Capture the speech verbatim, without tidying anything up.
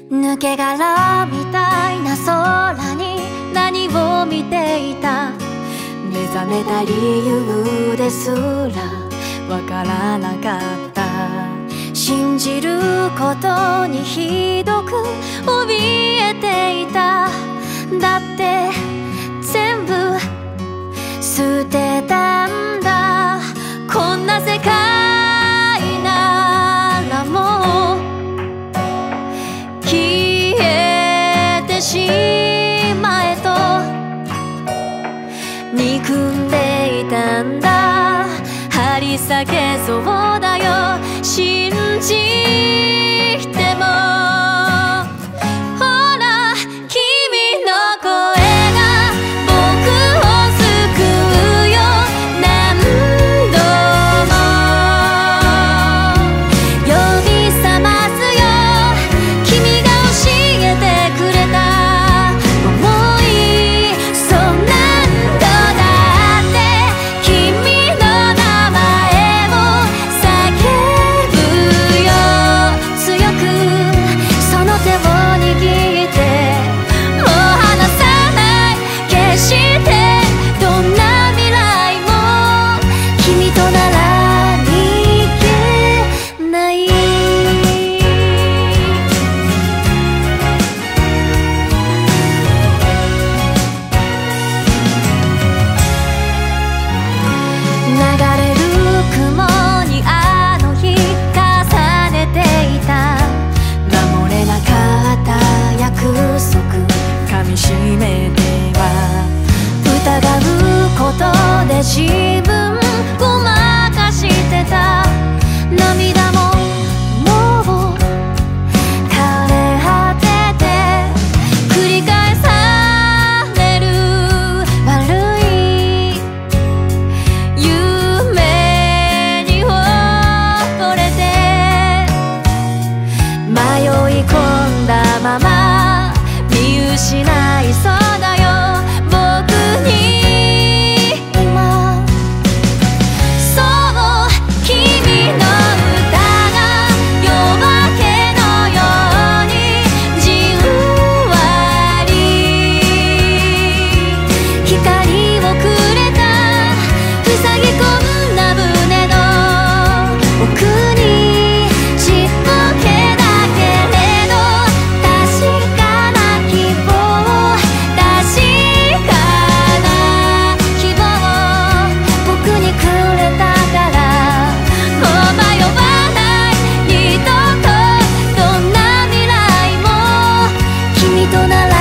抜け殻みたいな空に何を見ていた。目覚めた理由ですらわからなかった。信じることにひどく怯えていた。だって全部捨てたんだ。こんな世界ならもう消えてしまえと憎んでいたんだ。張り裂けそうだよ信じても。ほら君の声が僕を救うよ。何度も呼び覚ますよ。君が教えてくれた想い。そう何度だって君の名前を叫ぶよ。強くその手を握ってもう離さない。決してどんな未来も君となら逃げない。流れる雲にあの日重ねていた。守れなかった約束噛みしめては疑うことで自分ごまかしてた。涙ももう枯れ果てて繰り返される悪い夢に溺れて迷い込んだまま見失いそうだよ僕に今。そう君の歌が夜明けのようにじんわり光をくれた。塞ぎ込んだ胸の奥にちっぽけだけれど確かな希望。確かな希望僕にくれたから。もう迷わない二度とどんな未来も君となら